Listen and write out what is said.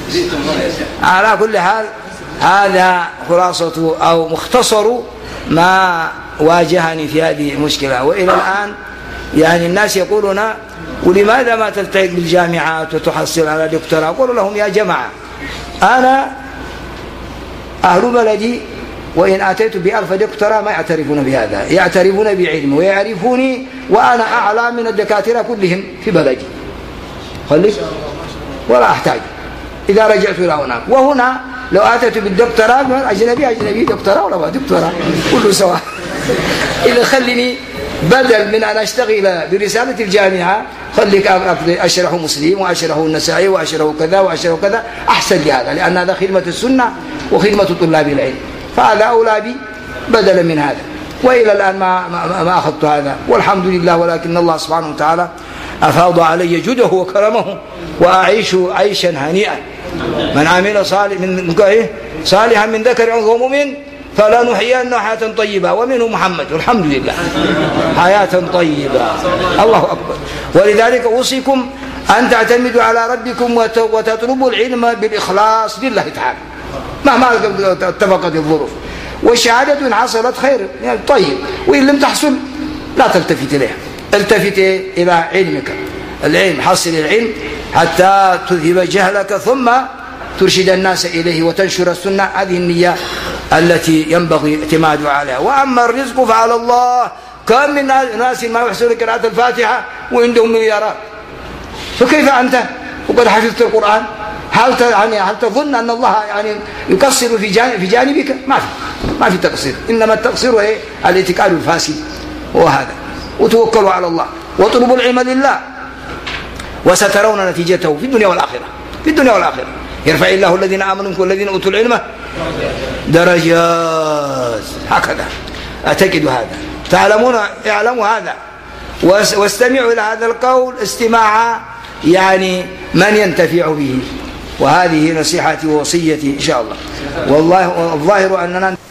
على كل حال هذا خلاصة أو مختصر ما واجهني في هذه المشكلة. وإلى الآن يعني الناس يقولون ولماذا ما تلتحق بالجامعات وتحصل على دكتوراه؟ أقول لهم يا جماعة أنا أهل بلدي وإن أتيت ب1000 دكتوراه ما يعترفون بهذا، يعترفون بعلمي ويعرفوني وأنا أعلى من الدكاترة كلهم في بلدي، خليك ولا أحتاج إذا رجعت إلى هناك. وهنا لو أتيت بالدكتوراه أجنبي دكتوراه ولا ما دكتوراه كله سواء. إذا خليني بدل من أن أشتغل برسالة الجامعة خليك أشرح مسلم وأشرح النسائي وأشرح كذا وأشرح كذا أحسن لهذا، لأن هذا خدمة السنة وخدمة طلاب العلم، فهذا أولى بي بدلا من هذا. وإلى الآن ما أخذت هذا والحمد لله، ولكن الله سبحانه وتعالى أفاض علي جوده وكرمه وأعيش عيشا هنيئا. من عمل صالحا من ذكر أو مؤمن فلنحيينه حياة طيبة، ومنه محمد والحمد لله حياة طيبة. الله أكبر. ولذلك أوصيكم أن تعتمدوا على ربكم وتطلبوا العلم بالإخلاص لله تعالى مهما اتفقت الظروف. والشهادة إن حصلت خير يعني طيب، وإن لم تحصل لا تلتفت إليها، التفت إلى علمك. العلم، حصل العلم حتى تذهب جهلك ثم ترشد الناس إليه وتنشر السنة. هذه النية التي ينبغي اعتماد عليها. وأما الرزق فعلى الله. كم من ناس ما يحسن قراءة الفاتحة وعندهم مليارات، فكيف أنت وقد حفظت القرآن؟ هل تظن أن الله يعني يقصر في جانبك؟ ما في تقصير، إنما التقصير هو الاتكال الفاسد وهذا. وتوكلوا على الله واطلبوا العلم لله وسترون نتيجته في الدنيا والآخرة. في الدنيا والآخرة يرفع الله الذين آمنوا منكم والذين أوتوا العلم درجات. هكذا أعتقد هذا. تعلمون اعلموا هذا واستمعوا إلى هذا القول استماع يعني من ينتفع به. وهذه نصيحتي ووصيتي إن شاء الله. والله الظاهر أننا